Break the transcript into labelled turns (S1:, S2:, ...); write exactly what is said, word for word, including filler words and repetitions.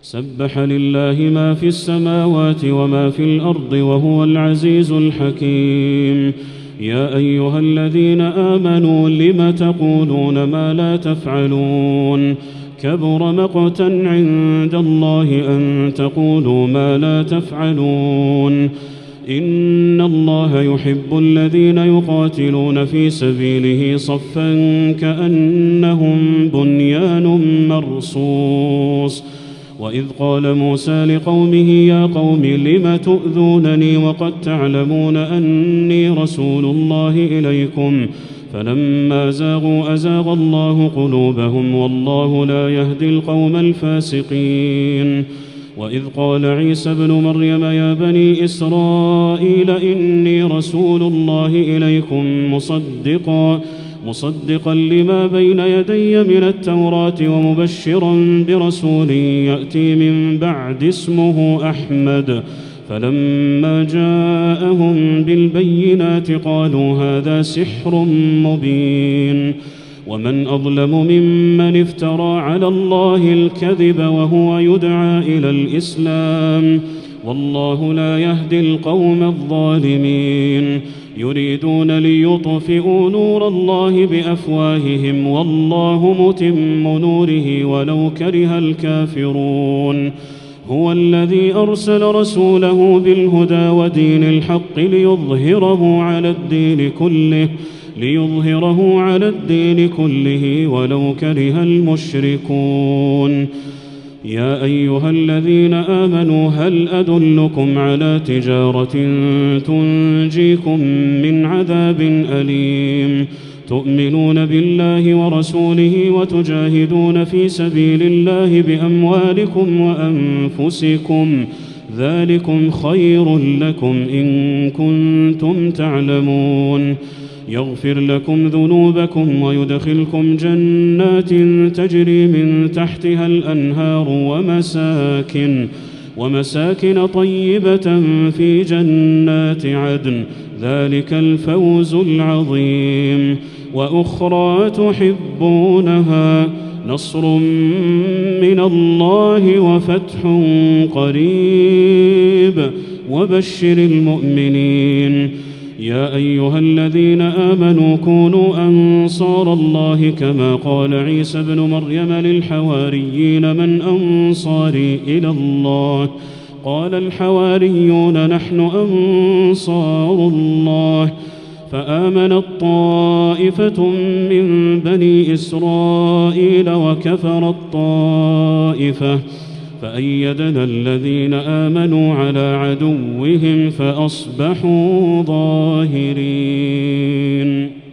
S1: سبح لله ما في السماوات وما في الأرض وهو العزيز الحكيم. يا أيها الذين آمنوا لم تقولون ما لا تفعلون كبر مقتا عند الله أن تقولوا ما لا تفعلون. إن الله يحب الذين يقاتلون في سبيله صفا كأنهم بنيان مرصوص. وإذ قال موسى لقومه يا قوم لم تؤذونني وقد تعلمون أني رسول الله إليكم فلما زاغوا أزاغ الله قلوبهم والله لا يهدي القوم الفاسقين. وإذ قال عيسى ابن مريم يا بني إسرائيل إني رسول الله إليكم مصدقا مصدقا لما بين يدي من التوراة ومبشرا برسول يأتي من بعد اسمه أحمد. فلما جاءهم بالبينات قالوا هذا سحر مبين. ومن أظلم ممن افترى على الله الكذب وهو يدعى إلى الإسلام والله لا يهدي القوم الظالمين. يريدون ليطفئوا نور الله بأفواههم والله متم نوره ولو كره الكافرون. هو الذي أرسل رسوله بالهدى ودين الحق ليظهره على الدين كله ليظهره على الدين كله ولو كره المشركون. يا أيها الذين آمنوا هل أدلكم على تجارة تنجيكم من عذاب أليم تؤمنون بالله ورسوله وتجاهدون في سبيل الله بأموالكم وأنفسكم ذلكم خير لكم إن كنتم تعلمون. يغفر لكم ذنوبكم ويدخلكم جنات تجري من تحتها الأنهار ومساكن ومساكن طيبة في جنات عدن ذلك الفوز العظيم. وأخرى تحبونها نصر من الله وفتح قريب وبشر المؤمنين. يا أيها الذين آمنوا كونوا أنصار الله كما قال عيسى ابن مريم للحواريين من أنصاري إلى الله قال الحواريون نحن أنصار الله. فآمنت طائفة من بني إسرائيل وكفرت طائفة فأيدنا الذين آمنوا على عدوهم فأصبحوا ظاهرين.